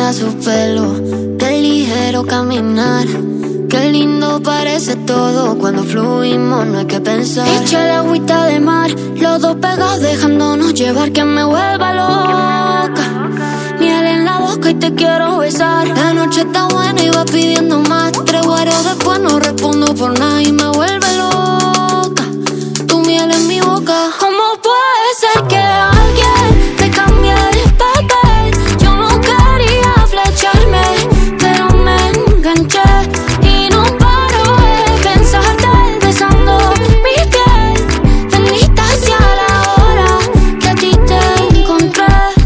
aroma su pelo, qué ligero caminar, qué lindo parece todo cuando fluimos, no hay que pensar. Échale agüita de mar, los dos pegados dejándonos llevar, que me vuelva loca. Miel en la boca y te quiero besar. La noche está buena y va pidiendo más. 3 guaros después no respondo por nada y me vuelve loca. Tu miel en mi boca. ¿Cómo puede ser que alguien te cambie el papel? Yo no quería flecharme, pero me enganché y no paro de pensarte, besando mi piel. Bendita sea la hora que a ti te encontré.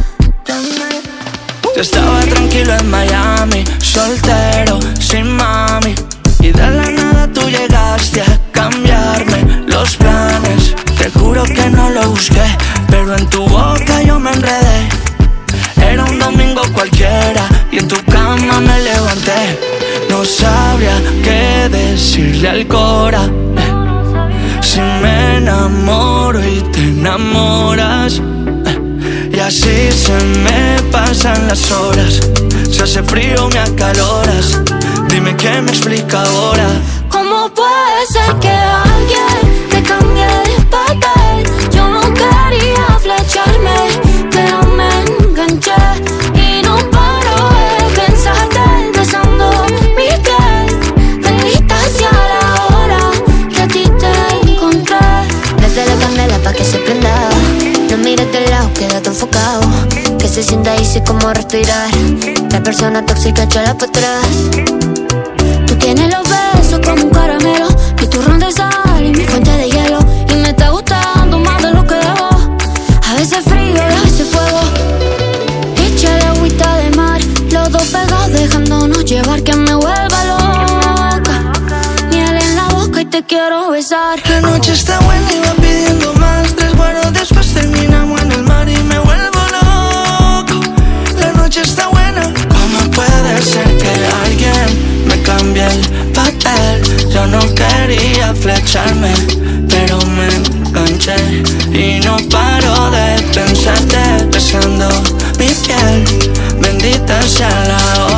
Yo estaba tranquilo en Miami, soltero, sin mami, y de la nada tú llegaste a cambiarme los planes. Te juro que no lo busqué, pero en tu boca yo me enredé. Era un domingo cualquiera y en tu cama me levanté. No sabría qué decirle al cora, si me enamoro y te enamoras. Y así se me pasan las horas. Se hace frío, me acaloras. Dime qué me explica ahora. ¿Cómo puede ser que alguien te cambie el papel? Yo no quería flecharme, pero me enganché y no paro de pensarte, besando mi piel. Bendita sea la hora que a ti te encontré. Desde la candela pa' que se prenda. No mires de lado, quédate enfocado, que se sienta easy como respirar. La persona tóxica, échala pa' atrás. Tú tienes los besos como un caramelo, mi turrón de sal y mi fuente de hielo. Y me está gustando más de lo que debo. A veces frío y a veces fuego. Échale agüita de mar, los dos pegados dejándonos llevar, que me vuelva loca. Miel en la boca y te quiero besar. La noche está buena y va pidiendo más. 3 guaros después terminamos en el mar y me vuelvo loco. La noche está buena. ¿Cómo puede ser que alguien me cambie el papel? Yo no quería flecharme, pero me enganché y no paro de pensarte, besando mi piel. Bendita sea la hora